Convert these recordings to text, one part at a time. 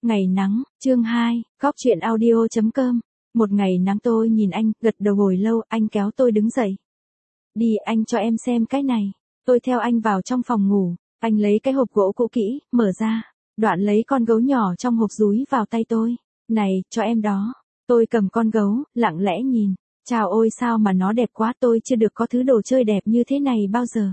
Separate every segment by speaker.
Speaker 1: Ngày nắng, chương 2, góc chuyện audio.com. Một ngày nắng tôi nhìn anh, gật đầu hồi lâu, anh kéo tôi đứng dậy. Đi, anh cho em xem cái này. Tôi theo anh vào trong phòng ngủ, anh lấy cái hộp gỗ cũ kỹ, mở ra, đoạn lấy con gấu nhỏ trong hộp dúi vào tay tôi. Này, cho em đó. Tôi cầm con gấu, lặng lẽ nhìn. Chào ôi sao mà nó đẹp quá, tôi chưa được có thứ đồ chơi đẹp như thế này bao giờ.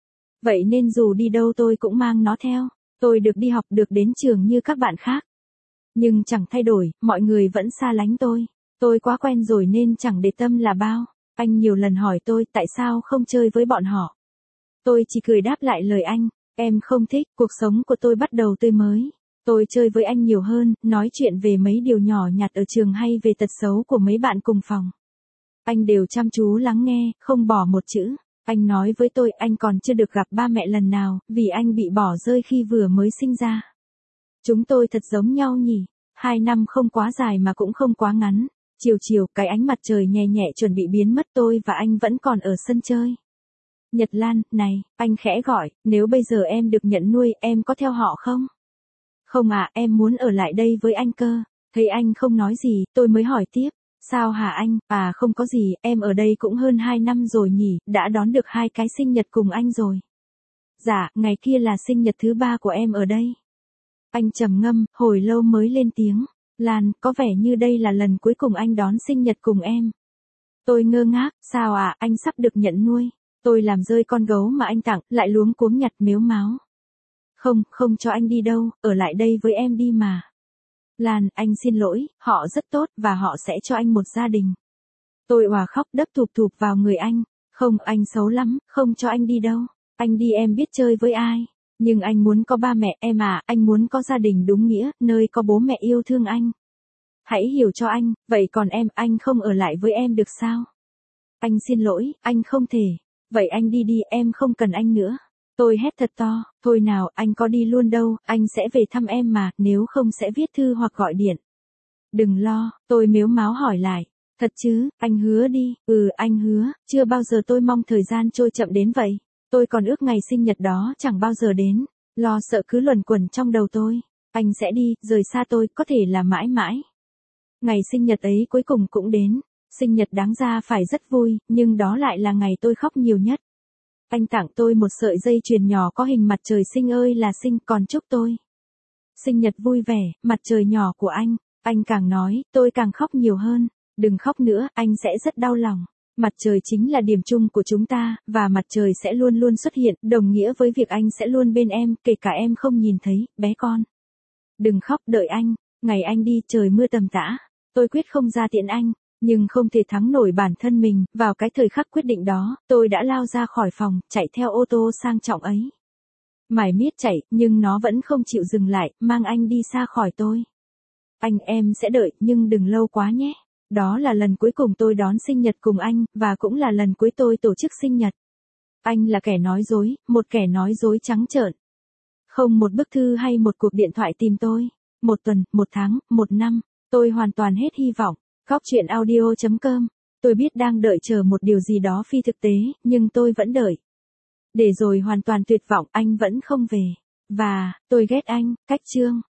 Speaker 1: Vậy nên dù đi đâu tôi cũng mang nó theo. Tôi được đi học, được đến trường như các bạn khác. Nhưng chẳng thay đổi, mọi người vẫn xa lánh tôi. Tôi quá quen rồi nên chẳng để tâm là bao. Anh nhiều lần hỏi tôi tại sao không chơi với bọn họ. Tôi chỉ cười đáp lại lời anh, em không thích, cuộc sống của tôi bắt đầu tươi mới. Tôi chơi với anh nhiều hơn, nói chuyện về mấy điều nhỏ nhặt ở trường hay về tật xấu của mấy bạn cùng phòng. Anh đều chăm chú lắng nghe, không bỏ một chữ. Anh nói với tôi anh còn chưa được gặp ba mẹ lần nào, vì anh bị bỏ rơi khi vừa mới sinh ra. Chúng tôi thật giống nhau nhỉ, 2 năm không quá dài mà cũng không quá ngắn. Chiều chiều, cái ánh mặt trời nhẹ nhẹ chuẩn bị biến mất, tôi và anh vẫn còn ở sân chơi. Nhật Lan, này, anh khẽ gọi, nếu bây giờ em được nhận nuôi, em có theo họ không? Không à, em muốn ở lại đây với anh cơ. Thấy anh không nói gì, tôi mới hỏi tiếp. Sao hả anh? À không có gì, em ở đây cũng hơn 2 năm rồi nhỉ, đã đón được 2 cái sinh nhật cùng anh rồi. Dạ, ngày kia là sinh nhật thứ 3 của em ở đây. Anh trầm ngâm, hồi lâu mới lên tiếng. Lan, có vẻ như đây là lần cuối cùng anh đón sinh nhật cùng em. Tôi ngơ ngác, sao à, anh sắp được nhận nuôi. Tôi làm rơi con gấu mà anh tặng, lại luống cuống nhặt mếu máo. Không, không cho anh đi đâu, ở lại đây với em đi mà. Lan, anh xin lỗi, họ rất tốt và họ sẽ cho anh một gia đình. Tôi òa khóc đấp thụp thụp vào người anh. Không, anh xấu lắm, không cho anh đi đâu. Anh đi em biết chơi với ai. Nhưng anh muốn có ba mẹ em à, anh muốn có gia đình đúng nghĩa, nơi có bố mẹ yêu thương anh. Hãy hiểu cho anh, vậy còn em, anh không ở lại với em được sao? Anh xin lỗi, anh không thể. Vậy anh đi đi, em không cần anh nữa. Tôi hét thật to, thôi nào, anh có đi luôn đâu, anh sẽ về thăm em mà, nếu không sẽ viết thư hoặc gọi điện. Đừng lo, tôi mếu máo hỏi lại. Thật chứ, anh hứa đi. Ừ, anh hứa, chưa bao giờ tôi mong thời gian trôi chậm đến vậy. Tôi còn ước ngày sinh nhật đó chẳng bao giờ đến. Lo sợ cứ luẩn quẩn trong đầu tôi. Anh sẽ đi, rời xa tôi, có thể là mãi mãi. Ngày sinh nhật ấy cuối cùng cũng đến. Sinh nhật đáng ra phải rất vui, nhưng đó lại là ngày tôi khóc nhiều nhất. Anh tặng tôi một sợi dây chuyền nhỏ có hình mặt trời xinh ơi là xinh, còn chúc tôi sinh nhật vui vẻ, mặt trời nhỏ của anh. Anh càng nói, tôi càng khóc nhiều hơn. Đừng khóc nữa, anh sẽ rất đau lòng. Mặt trời chính là điểm chung của chúng ta, và mặt trời sẽ luôn luôn xuất hiện, đồng nghĩa với việc anh sẽ luôn bên em, kể cả em không nhìn thấy, bé con. Đừng khóc, đợi anh. Ngày anh đi, trời mưa tầm tã. Tôi quyết không ra tiễn anh. Nhưng không thể thắng nổi bản thân mình, vào cái thời khắc quyết định đó, tôi đã lao ra khỏi phòng, chạy theo ô tô sang trọng ấy. Mải miết chạy, nhưng nó vẫn không chịu dừng lại, mang anh đi xa khỏi tôi. Anh, em sẽ đợi, nhưng đừng lâu quá nhé. Đó là lần cuối cùng tôi đón sinh nhật cùng anh, và cũng là lần cuối tôi tổ chức sinh nhật. Anh là kẻ nói dối, một kẻ nói dối trắng trợn. Không một bức thư hay một cuộc điện thoại tìm tôi. 1 tuần, 1 tháng, 1 năm, tôi hoàn toàn hết hy vọng. Góc chuyện audio.com. Tôi biết đang đợi chờ một điều gì đó phi thực tế, nhưng tôi vẫn đợi. Để rồi hoàn toàn tuyệt vọng, anh vẫn không về. Và, tôi ghét anh, cách chương.